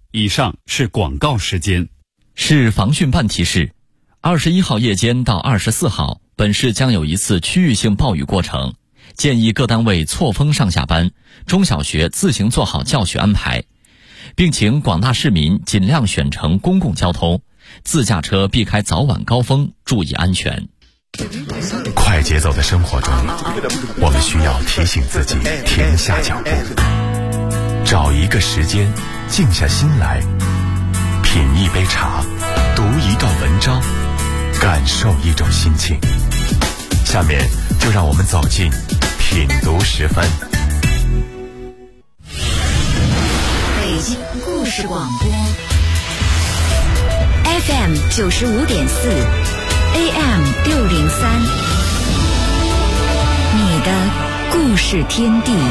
以上是广告时间。 市防汛办提示：21号夜间到24号，本市将有一次区域性暴雨过程，建议各单位错峰上下班，中小学自行做好教学安排，并请广大市民尽量选乘公共交通，自驾车避开早晚高峰，注意安全。 快节奏的生活中，我们需要提醒自己停下脚步，找一个时间静下心来，品一杯茶，读一段文章，感受一种心情。下面就让我们走进品读10分。 北京故事广播 FM 95.4 AM 603，你的故事天地。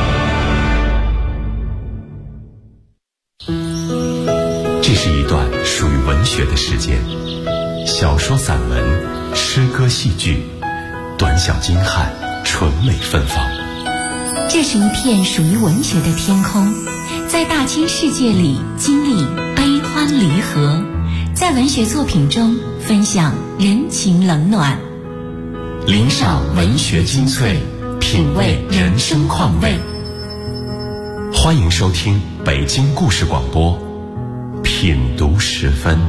这是一段属于文学的时间，小说、散文、诗歌、戏剧，短小精悍，纯美芬芳。 这是一片属于文学的天空，在大千世界里经历悲欢离合，在文学作品中分享人情冷暖， 领赏文学精粹，品味人生况味。欢迎收听北京故事广播品读10分。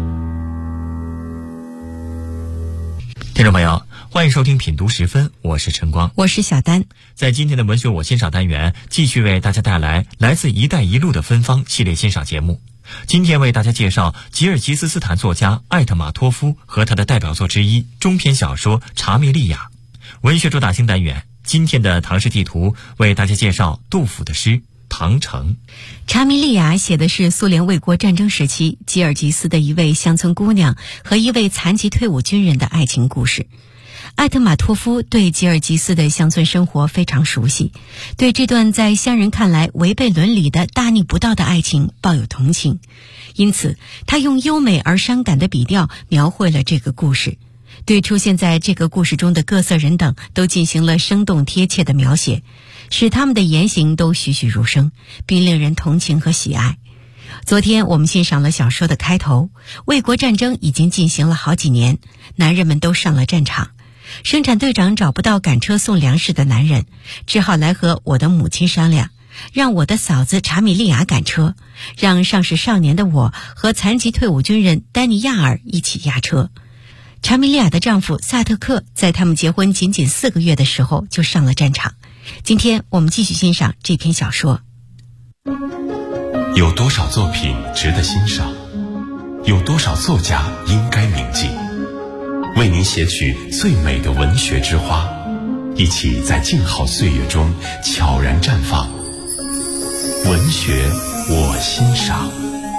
听众朋友，欢迎收听品读10分，我是陈光， 我是小丹。 在今天的文学我欣赏单元，继续为大家带来来自一带一路的芬芳系列欣赏节目。今天为大家介绍吉尔吉斯斯坦作家艾特马托夫和他的代表作之一中篇小说《查米利亚》。文学主打星单元，今天的唐诗地图为大家介绍杜甫的诗《唐城》。 查米利亚写的是苏联卫国战争时期吉尔吉斯的一位乡村姑娘和一位残疾退伍军人的爱情故事。艾特马托夫对吉尔吉斯的乡村生活非常熟悉，对这段在乡人看来违背伦理的大逆不道的爱情抱有同情，因此他用优美而伤感的笔调描绘了这个故事，对出现在这个故事中的各色人等都进行了生动贴切的描写，使他们的言行都栩栩如生，并令人同情和喜爱。昨天我们欣赏了小说的开头，卫国战争已经进行了好几年，男人们都上了战场，生产队长找不到赶车送粮食的男人，只好来和我的母亲商量，让我的嫂子查米利亚赶车，让尚是少年的我和残疾退伍军人丹尼亚尔一起押车。查米利亚的丈夫萨特克在他们结婚仅仅4个月的时候就上了战场。今天我们继续欣赏这篇小说。 有多少作品值得欣赏？有多少作家应该铭记？为您写取最美的文学之花，一起在静好岁月中悄然绽放。文学我欣赏。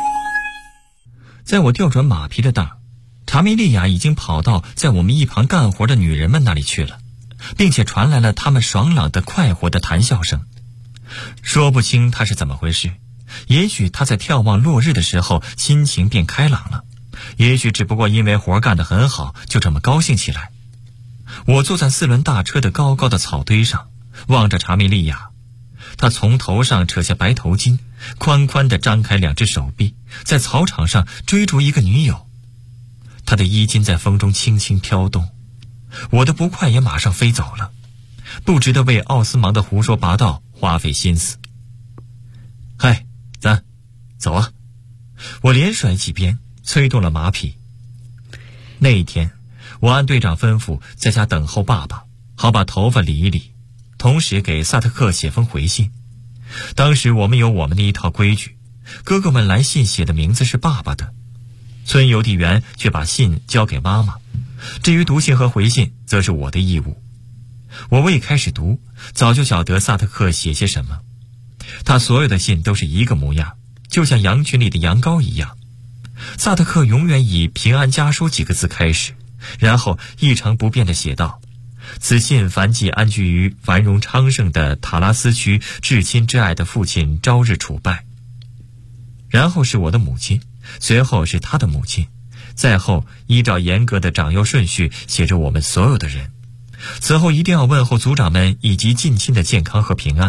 在我调转马匹的当，查米利亚已经跑到在我们一旁干活的女人们那里去了，并且传来了他们爽朗的快活的谈笑声。说不清他是怎么回事，也许他在眺望落日的时候心情变开朗了，也许只不过因为活干得很好，就这么高兴起来。我坐在4轮大车的高高的草堆上，望着查米利亚，他从头上扯下白头巾，宽宽地张开2只手臂，在草场上追逐一个女友。他的衣襟在风中轻轻飘动，我的不快也马上飞走了，不值得为奥斯芒的胡说八道花费心思。嗨，咱走啊！我连甩几鞭，催动了马匹。那一天，我按队长吩咐在家等候爸爸，好把头发理一理，同时给萨特克写封回信。当时我们有我们的一套规矩，哥哥们来信写的名字是爸爸的，村邮递员却把信交给妈妈，至于读信和回信则是我的义务。我未开始读，早就晓得萨特克写些什么。他所有的信都是一个模样，就像羊群里的羊羔一样。萨特克永远以平安家书几个字开始，然后一成不变地写道：此信凡寄安居于繁荣昌盛的塔拉斯区至亲至爱的父亲朝日楚拜。然后是我的母亲，随后是他的母亲，再后依照严格的长幼顺序写着我们所有的人。此后一定要问候族长们以及近亲的健康和平安，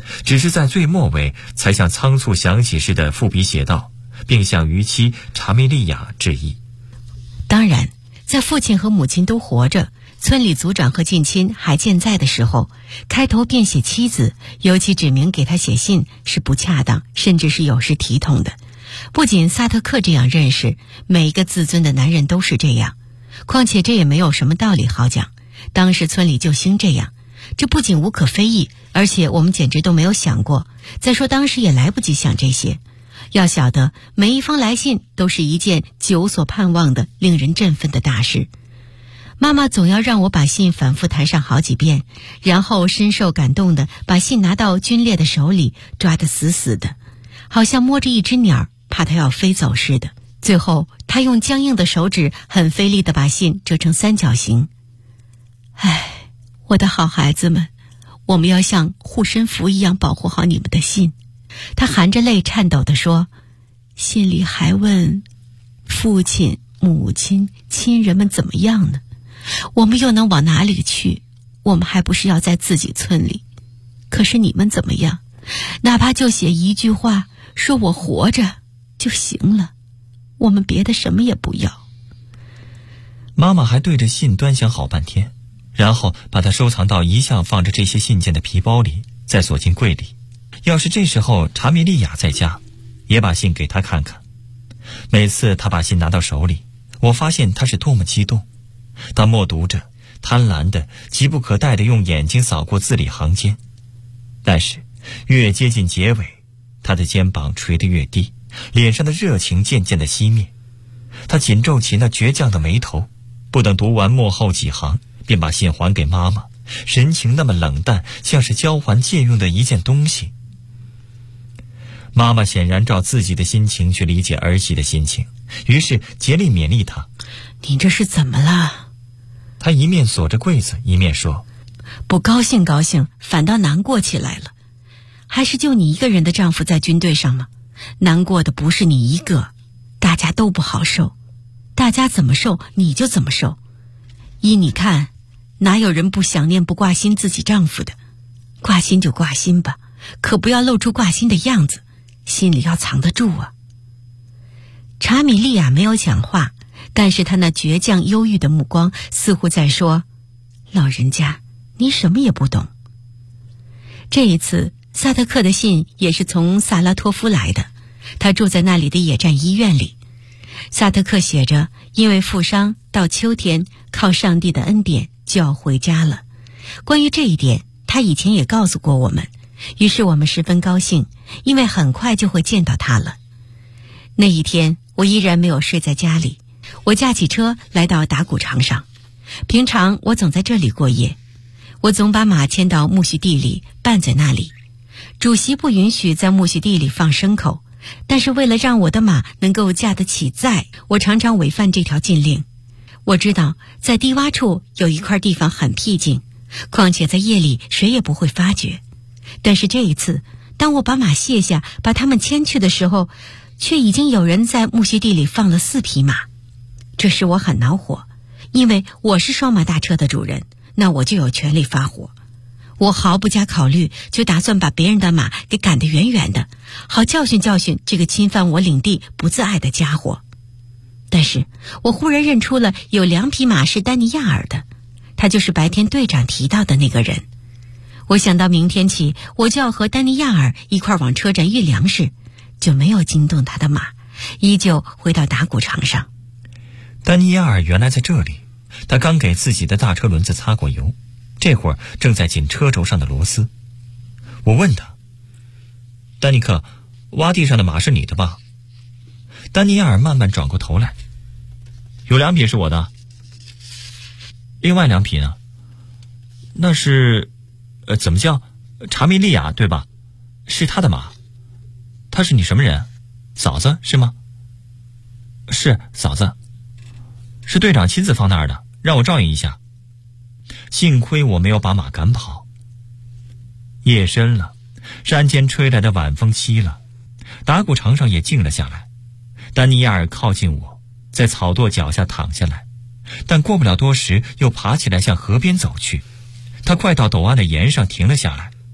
只是在最末尾才像仓促想起似的复笔写道，并向于妻查梅利亚致意。 当然，在父亲和母亲都活着，村里族长和近亲还健在的时候，开头便写妻子，尤其指明给他写信是不恰当，甚至是有失体统的。不仅萨特克这样认识，每一个自尊的男人都是这样。况且这也没有什么道理好讲，当时村里就兴这样，这不仅无可非议，而且我们简直都没有想过。再说当时也来不及想这些。要晓得，每一封来信都是一件久所盼望的、令人振奋的大事。妈妈总要让我把信反复弹上好几遍，然后深受感动的把信拿到军烈的手里，抓得死死的，好像摸着一只鸟，怕它要飞走似的。最后她用僵硬的手指很费力地把信折成三角形。唉，我的好孩子们，我们要像护身符一样保护好你们的信。她含着泪颤抖地说，信里还问父亲、母亲、亲人们怎么样呢？我们又能往哪里去？我们还不是要在自己村里。可是你们怎么样？哪怕就写一句话，说我活着就行了，我们别的什么也不要。 妈妈还对着信端详好半天，然后把它收藏到一向放着这些信件的皮包里，再锁进柜里。要是这时候查米利亚在家，也把信给她看看。每次她把信拿到手里，我发现她是多么激动。她默读着，贪婪的、急不可待地用眼睛扫过字里行间。但是越接近结尾，她的肩膀垂得越低，脸上的热情渐渐地熄灭。她紧皱起那倔强的眉头，不等读完末后几行，便把信还给妈妈，神情那么冷淡，像是交还借用的一件东西。妈妈显然照自己的心情去理解儿媳的心情，于是竭力勉励她。 你这是怎么了？ 她一面锁着柜子，一面说， 不高兴高兴，反倒难过起来了。还是就你一个人的丈夫在军队上吗？难过的不是你一个，大家都不好受。大家怎么受，你就怎么受。依你看，哪有人不想念不挂心自己丈夫的？挂心就挂心吧，可不要露出挂心的样子，心里要藏得住啊。查米利亚没有讲话，但是她那倔强忧郁的目光似乎在说，老人家，你什么也不懂。这一次萨特克的信也是从萨拉托夫来的，他住在那里的野战医院里。萨特克写着，因为负伤，到秋天靠上帝的恩典就要回家了。关于这一点，他以前也告诉过我们，于是我们十分高兴，因为很快就会见到他了。那一天我依然没有睡在家里，我驾起车来到打谷场上。平常我总在这里过夜，我总把马牵到苜蓿地里绊在那里。主席不允许在苜蓿地里放牲口，但是为了让我的马能够架得起载，我常常违反这条禁令。我知道在低洼处有一块地方很僻静，况且在夜里谁也不会发觉。但是这一次，当我把马卸下，把它们牵去的时候，却已经有人在苜蓿地里放了4匹马。这使我很恼火，因为我是双马大车的主人，那我就有权利发火。我毫不加考虑，就打算把别人的马给赶得远远的，好教训教训这个侵犯我领地不自爱的家伙。但是我忽然认出了有2匹马是丹尼亚尔的，他就是白天队长提到的那个人。我想到明天起我就要和丹尼亚尔一块往车站运粮食，就没有惊动他的马，依旧回到打谷场上。 丹尼亚尔原来在这里，他刚给自己的大车轮子擦过油，这会儿正在紧车轴上的螺丝。我问他，丹尼克，洼地上的马是你的吧？丹尼亚尔慢慢转过头来，有2匹是我的，另外2匹呢？那是怎么叫查米利亚对吧？是他的马。他是你什么人？嫂子是吗？是嫂子，是队长亲自放那儿的，让我照应一下。幸亏我没有把马赶跑。夜深了，山间吹来的晚风熄了，打谷场上也静了下来。丹尼亚尔靠近我，在草垛脚下躺下来，但过不了多时又爬起来向河边走去。他快到陡岸的岩上停了下来，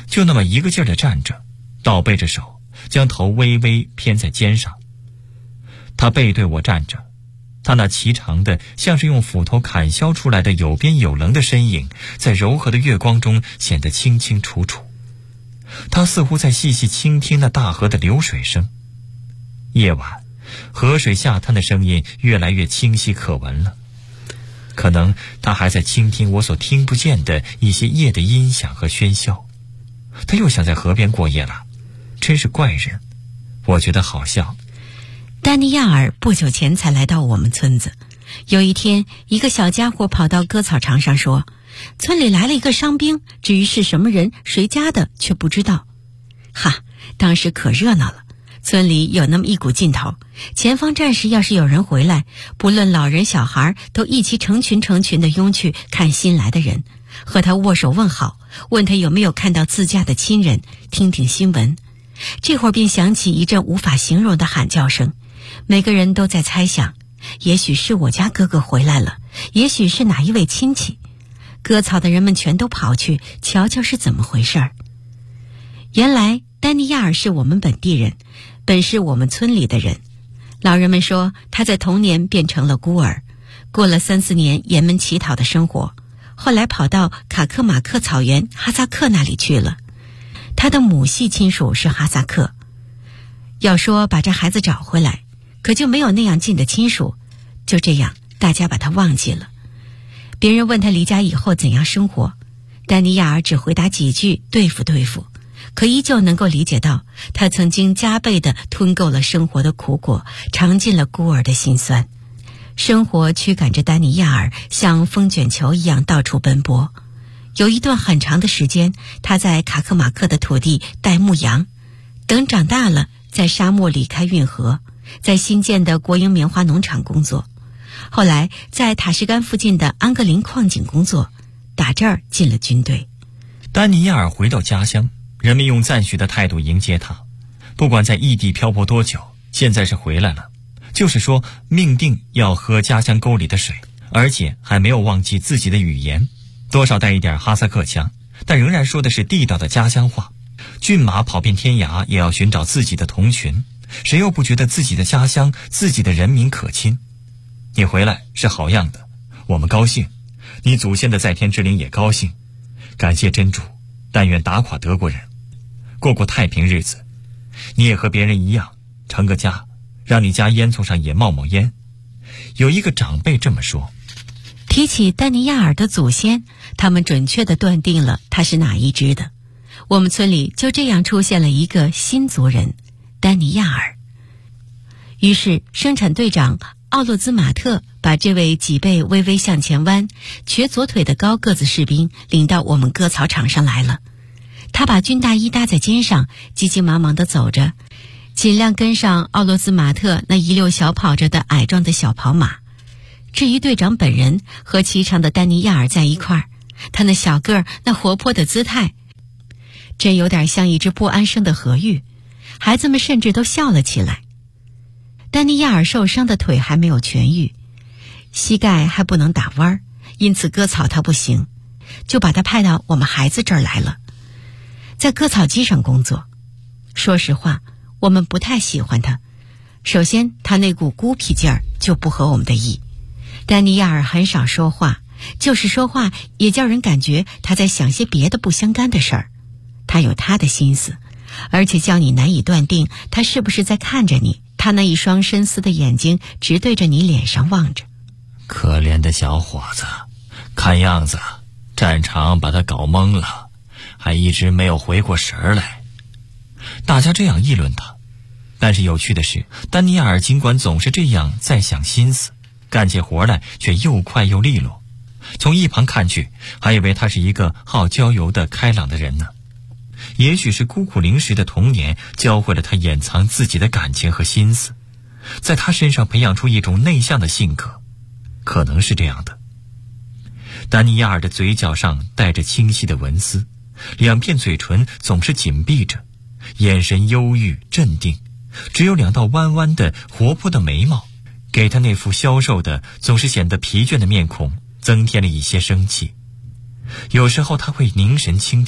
就那么一个劲儿地站着，倒背着手，将头微微偏在肩上。他背对我站着，他那颀长的像是用斧头砍削出来的有边有棱的身影，在柔和的月光中显得清清楚楚。他似乎在细细倾听那大河的流水声。夜晚，河水下滩的声音越来越清晰可闻了。可能他还在倾听我所听不见的一些夜的音响和喧嚣。他又想在河边过夜了，真是怪人。我觉得好笑。 丹尼亚尔不久前才来到我们村子。有一天，一个小家伙跑到割草场上说，村里来了一个伤兵，至于是什么人谁家的却不知道。哈，当时可热闹了，村里有那么一股劲头，前方战士要是有人回来，不论老人小孩，都一起成群成群地拥去看新来的人，和他握手问好，问他有没有看到自家的亲人，听听新闻。这会儿便响起一阵无法形容的喊叫声，每个人都在猜想，也许是我家哥哥回来了，也许是哪一位亲戚。割草的人们全都跑去瞧瞧是怎么回事儿。原来丹尼亚尔是我们本地人，本是我们村里的人。老人们说他在童年变成了孤儿，过了3-4年严门乞讨的生活，后来跑到卡科马克草原哈萨克那里去了。他的母系亲属是哈萨克，要说把这孩子找回来，可就没有那样近的亲属。就这样，大家把他忘记了。别人问他离家以后怎样生活，丹尼亚尔只回答几句对付对付，可依旧能够理解到他曾经加倍地吞够了生活的苦果，尝尽了孤儿的辛酸。生活驱赶着丹尼亚尔像风卷球一样到处奔波。有一段很长的时间，他在卡克马克的土地带牧羊，等长大了，在沙漠里开运河，在新建的国营棉花农场工作。后来在塔什干附近的安格林矿井工作，打这儿进了军队。 丹尼亚尔回到家乡，人们用赞许的态度迎接他。不管在异地漂泊多久，现在是回来了，就是说命定要喝家乡沟里的水，而且还没有忘记自己的语言，多少带一点哈萨克腔，但仍然说的是地道的家乡话。骏马跑遍天涯，也要寻找自己的同群，谁又不觉得自己的家乡、自己的人民可亲？你回来是好样的，我们高兴，你祖先的在天之灵也高兴。感谢真主，但愿打垮德国人，过过太平日子。你也和别人一样，成个家，让你家烟囱上也冒冒烟。有一个长辈这么说。 提起丹尼亚尔的祖先，他们准确地断定了他是哪一支的。我们村里就这样出现了一个新族人，丹尼亚尔。于是生产队长奥洛兹马特把这位脊背微微向前弯、瘸左腿的高个子士兵领到我们割草场上来了。他把军大衣搭在肩上，急急忙忙地走着，尽量跟上奥洛兹马特那一溜小跑着的矮壮的小跑马。至于队长本人和颀长的丹尼亚尔在一块儿，他那小个儿、那活泼的姿态，真有点像一只不安生的河芋，孩子们甚至都笑了起来。丹尼亚尔受伤的腿还没有痊愈，膝盖还不能打弯，因此割草他不行，就把他派到我们孩子这儿来了，在割草机上工作。说实话，我们不太喜欢他。首先，他那股孤僻劲儿就不合我们的意。丹尼亚尔很少说话，就是说话也叫人感觉他在想些别的不相干的事儿。他有他的心思，而且叫你难以断定他是不是在看着你，他那一双深思的眼睛直对着你脸上望着。 可怜的小伙子，看样子战场把他搞懵了，还一直没有回过神来。大家这样议论他，但是有趣的是，丹尼亚尔尽管总是这样在想心思，干起活来却又快又利落。从一旁看去，还以为他是一个好郊游的开朗的人呢。也许是孤苦伶仃的童年教会了他掩藏自己的感情和心思，在他身上培养出一种内向的性格，可能是这样的。丹尼亚尔的嘴角上带着清晰的纹丝，两片嘴唇总是紧闭着，眼神忧郁镇定，只有2道弯弯的活泼的眉毛，给他那副消瘦的总是显得疲倦的面孔增添了一些生气。有时候他会凝神倾听，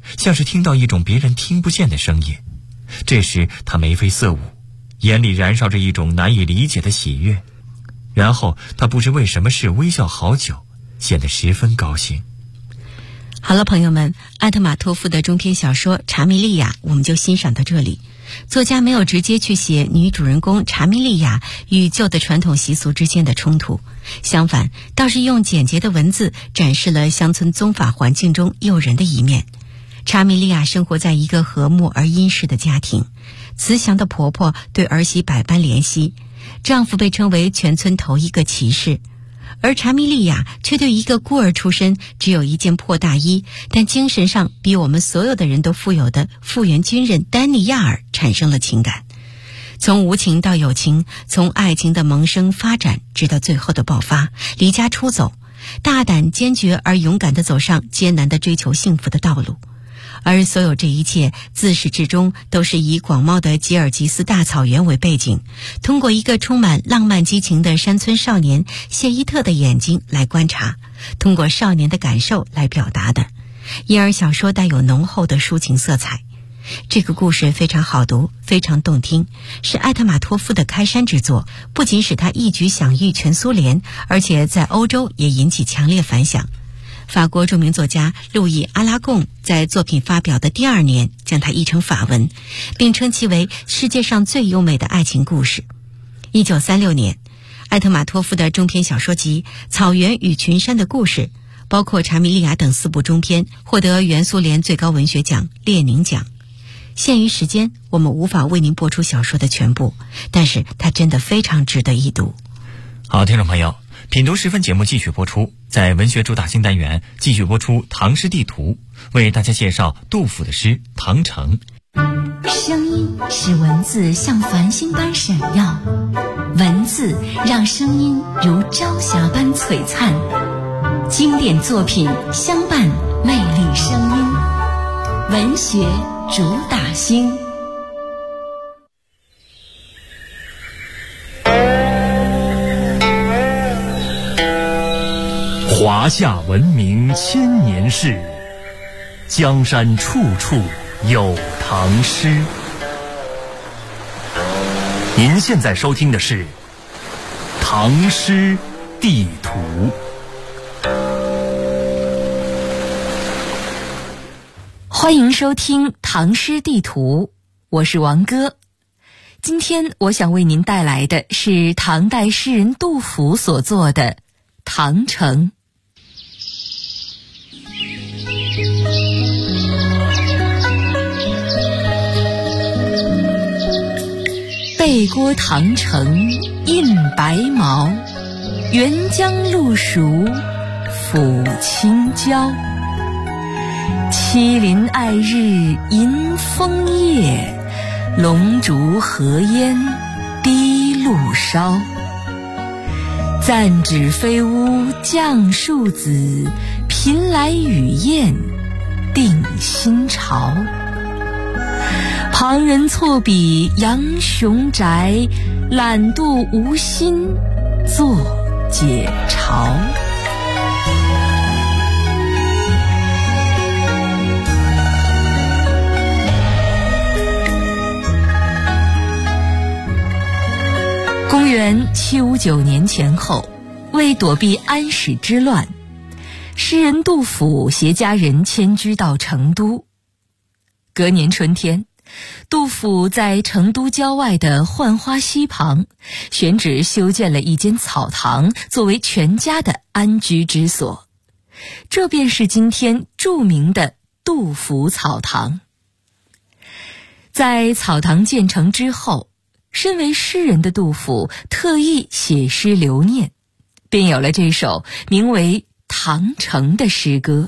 像是听到一种别人听不见的声音。这时他眉飞色舞，眼里燃烧着一种难以理解的喜悦。然后他不知为什么事微笑好久，显得十分高兴。 好了，朋友们，艾特马托夫的中篇小说《查米利亚》我们就欣赏到这里。作家没有直接去写女主人公查米利亚与旧的传统习俗之间的冲突，相反，倒是用简洁的文字展示了乡村宗法环境中诱人的一面。查米利亚生活在一个和睦而殷实的家庭，慈祥的婆婆对儿媳百般怜惜，丈夫被称为全村头一个骑士，而查米利亚却对一个孤儿出身，只有一件破大衣，但精神上比我们所有的人都富有的复员军人丹尼亚尔产生了情感。从无情到有情，从爱情的萌生发展，直到最后的爆发，离家出走，大胆坚决而勇敢地走上艰难的追求幸福的道路。而所有这一切自始至终都是以广袤的吉尔吉斯大草原为背景，通过一个充满浪漫激情的山村少年谢伊特的眼睛来观察，通过少年的感受来表达的，因而小说带有浓厚的抒情色彩。这个故事非常好读，非常动听，是艾特马托夫的开山之作，不仅使他一举享誉全苏联，而且在欧洲也引起强烈反响。法国著名作家路易·阿拉贡在作品发表的第2年将它译成法文，并称其为世界上最优美的爱情故事。1936年，艾特马托夫的中篇小说集《草原与群山的故事》，包括《查米利亚》等4部中篇，获得原苏联最高文学奖列宁奖。限于时间，我们无法为您播出小说的全部，但是它真的非常值得一读。 好，听众朋友，品读时分节目继续播出，在文学主打新单元继续播出唐诗地图，为大家介绍杜甫的诗《唐城》。 声音使文字像繁星般闪耀，文字让声音如朝霞般璀璨，经典作品相伴魅力声音，文学主打星。 华夏文明千年事，江山处处有唐诗。您现在收听的是《唐诗地图》。 欢迎收听《唐诗地图》，我是王哥。今天我想为您带来的是唐代诗人杜甫所作的《唐城》。背郭唐城印白毛，沅江路熟抚清娇。麒麟爱日迎风夜，龙烛河烟滴露烧。暂指飞屋降庶子，频来雨雁定新巢。旁人错比杨雄宅，懒惰无心作解嘲。公元759年前后，为躲避安史之乱，诗人杜甫携家人迁居到成都。隔年春天，杜甫在成都郊外的浣花溪旁选址修建了一间草堂，作为全家的安居之所。这便是今天著名的杜甫草堂。在草堂建成之后，身为诗人的杜甫特意写诗留念，便有了这首名为《唐城》的诗歌。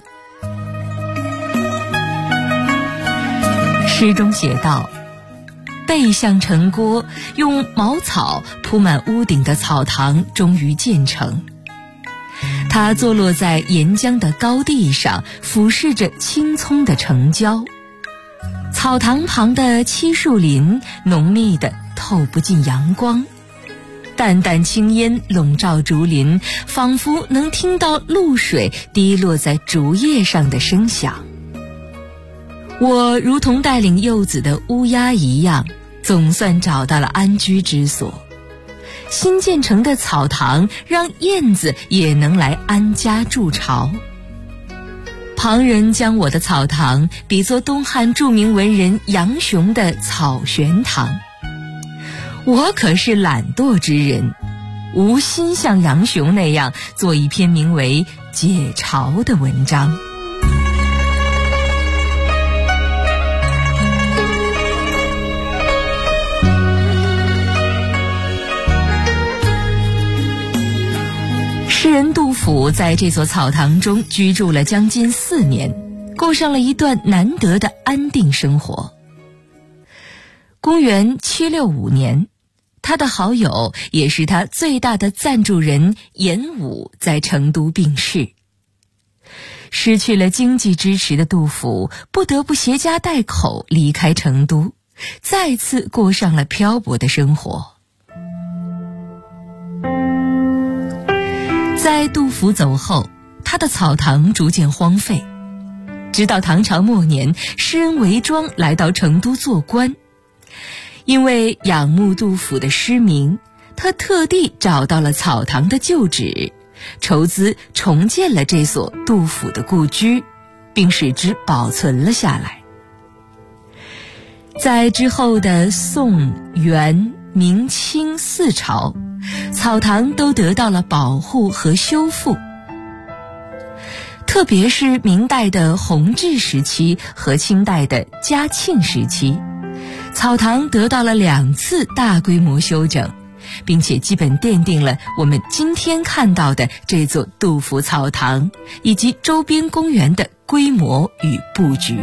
诗中写道：背向城郭，用茅草铺满屋顶的草堂终于建成。它坐落在沿江的高地上，俯视着青葱的城郊。草堂旁的漆树林浓密的透不进阳光，淡淡青烟笼罩竹林，仿佛能听到露水滴落在竹叶上的声响。 我如同带领幼子的乌鸦一样，总算找到了安居之所。新建成的草堂让燕子也能来安家筑巢。旁人将我的草堂比作东汉著名文人杨雄的草玄堂，我可是懒惰之人，无心像杨雄那样做一篇名为《解巢》的文章。诗人杜甫在这所草堂中居住了将近4年，过上了一段难得的安定生活。公元765年，他的好友也是他最大的赞助人严武在成都病逝。失去了经济支持的杜甫不得不携家带口离开成都，再次过上了漂泊的生活。在杜甫走后，他的草堂逐渐荒废，直到唐朝末年，诗人韦庄来到成都做官。因为仰慕杜甫的诗名，他特地找到了草堂的旧址，筹资重建了这所杜甫的故居，并使之保存了下来。在之后的宋、元、明、清4朝，草堂都得到了保护和修复。特别是明代的弘治时期和清代的嘉庆时期，草堂得到了2次大规模修整，并且基本奠定了我们今天看到的这座杜甫草堂以及周边公园的规模与布局。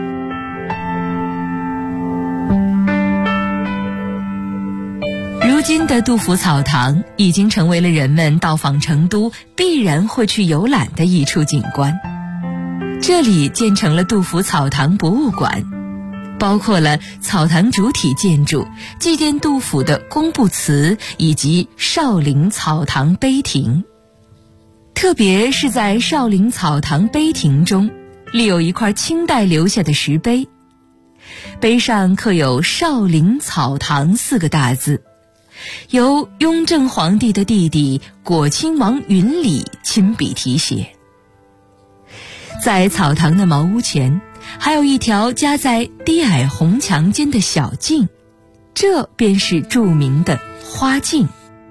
如今的杜甫草堂已经成为了人们到访成都必然会去游览的一处景观。这里建成了杜甫草堂博物馆，包括了草堂主体建筑、祭奠杜甫的公布祠以及少陵草堂碑亭。特别是在少陵草堂碑亭中，立有一块清代留下的石碑，碑上刻有少陵草堂4个大字，由雍正皇帝的弟弟果亲王允礼亲笔题写。在草堂的茅屋前，还有一条夹在低矮红墙间的小径，这便是著名的花径。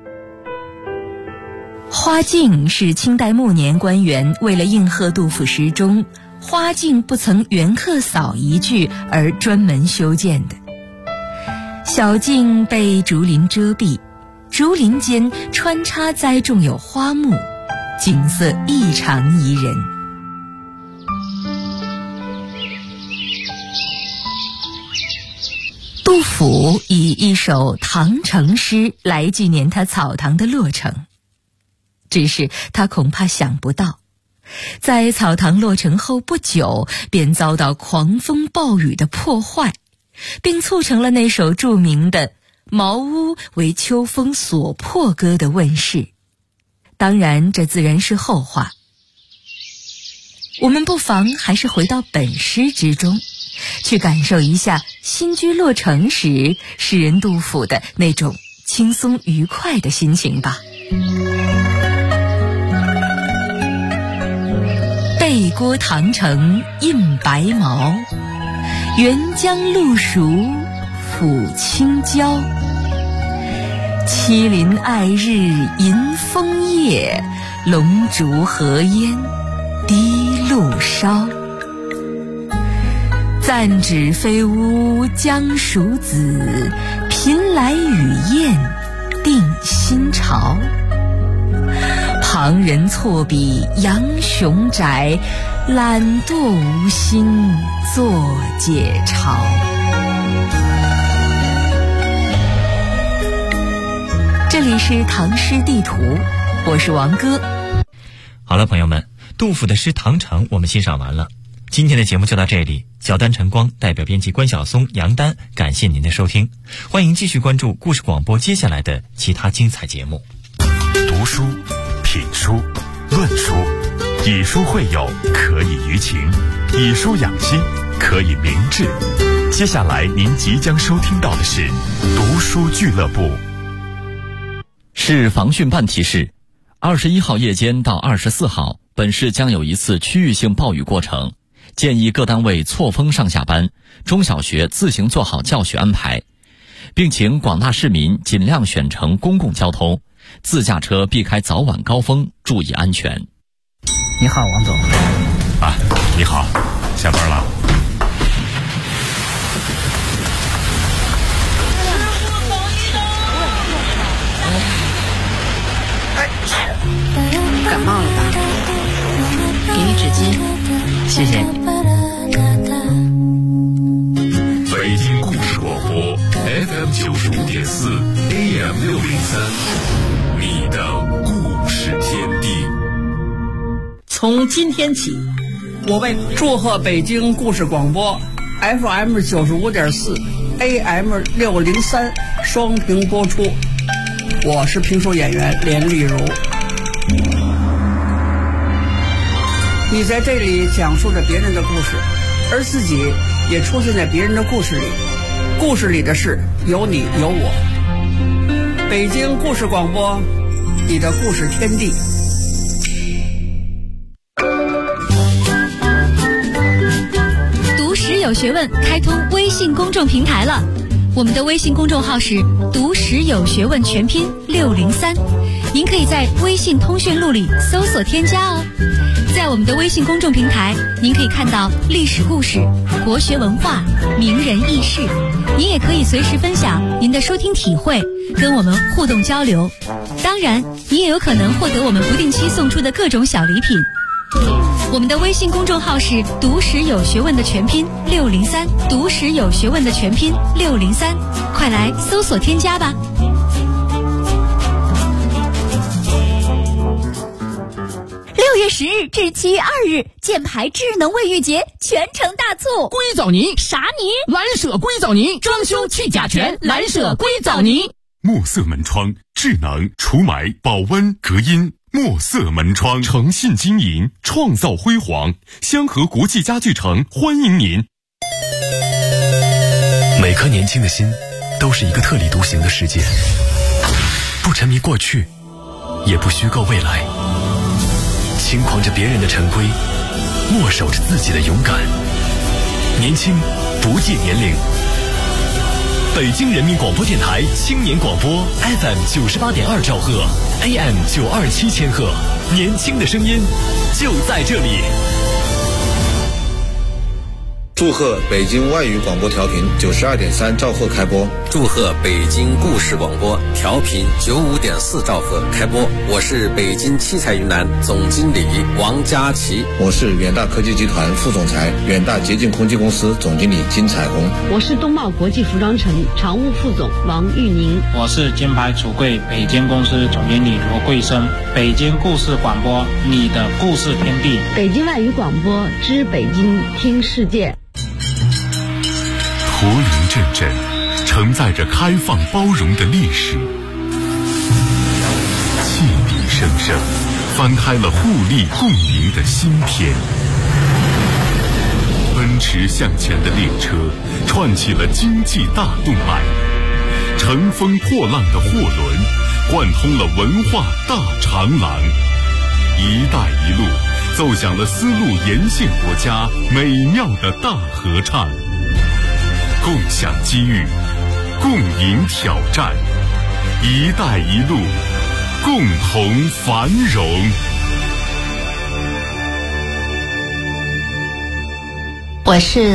花径是清代末年官员为了应和杜甫诗中花径不曾缘客扫一句而专门修建的。小径被竹林遮蔽，竹林间穿插栽种有花木，景色异常宜人。杜甫以一首唐城诗来纪念他草堂的落成，只是他恐怕想不到，在草堂落成后不久便遭到狂风暴雨的破坏，并促成了那首著名的茅屋为秋风所破歌的问世。当然这自然是后话，我们不妨还是回到本诗之中，去感受一下新居落成时诗人杜甫的那种轻松愉快的心情吧。背郭唐城印白毛，沅江路熟抚清娇。麒麟爱日迎风夜，龙烛河烟滴露烧。暂指飞乌江蜀子，频来雨雁定新巢。旁人错比杨雄宅，懒惰无心作解巢。这里是唐诗地图，我是王哥。 好了，朋友们，杜甫的诗《唐城》我们欣赏完了。今天的节目就到这里，小丹晨光代表编辑关晓松、杨丹，感谢您的收听，欢迎继续关注故事广播接下来的其他精彩节目。 读书、品书、论书，以书会友，可以娱情；以书养心， 可以明智。接下来您即将收听到的是读书俱乐部。 市防汛办提示：21号夜间到24号，本市将有一次区域性暴雨过程，建议各单位错峰上下班，中小学自行做好教学安排，并请广大市民尽量选乘公共交通，自驾车避开早晚高峰，注意安全。 你好，王总。 啊，你好，下班了。 感冒了吧？给你纸巾，谢谢你。 北京故事广播 FM 95.4 AM 603，你的故事天地。 从今天起，我为祝贺北京故事广播 FM 95.4 AM 603双屏播出。我是评书演员连丽如。你在这里讲述着别人的故事，而自己也出现在别人的故事里，故事里的事有你有我。北京故事广播，你的故事天地。 读史有学问开通微信公众平台了，我们的微信公众号是读史有学问全拼603，您可以在微信通讯录里搜索添加哦。在我们的微信公众平台，您可以看到历史故事、国学文化、名人轶事，您也可以随时分享您的收听体会，跟我们互动交流。当然，您也有可能获得我们不定期送出的各种小礼品。我们的微信公众号是读史有学问的全拼603，读史有学问的全拼603，快来搜索添加吧。6月10日至7月2日，箭牌智能卫浴节全城大促， 硅藻泥啥泥？ 蓝舍硅藻泥，装修去甲醛，蓝舍硅藻泥。 墨色门窗，智能除霾、保温、隔音。墨色门窗，诚信经营，创造辉煌。香河国际家具城欢迎您。每颗年轻的心，都是一个特立独行的世界，不沉迷过去，也不虚构未来，轻狂着别人的陈规，默守着自己的勇敢。年轻不计年龄。北京人民广播电台青年广播 FM 98.2兆赫 AM 927千赫，年轻的声音就在这里。 祝贺北京外语广播调频92.3兆赫开播， 祝贺北京故事广播调频95.4兆赫开播。我是北京七彩云南总经理王佳琪， 我是远大科技集团副总裁、远大洁净空气公司总经理金彩虹， 我是东茂国际服装城常务副总王玉宁， 我是金牌橱柜北京公司总经理罗桂生。北京故事广播，你的故事天地。 北京外语广播知北京听世界。 驼铃阵阵，承载着开放包容的历史。汽笛声声，翻开了互利共赢的新篇。奔驰向前的列车，串起了经济大动脉。乘风破浪的货轮，贯通了文化大长廊。一带一路，奏响了丝路沿线国家美妙的大合唱。共享机遇，共赢挑战，一带一路，共同繁荣。 我是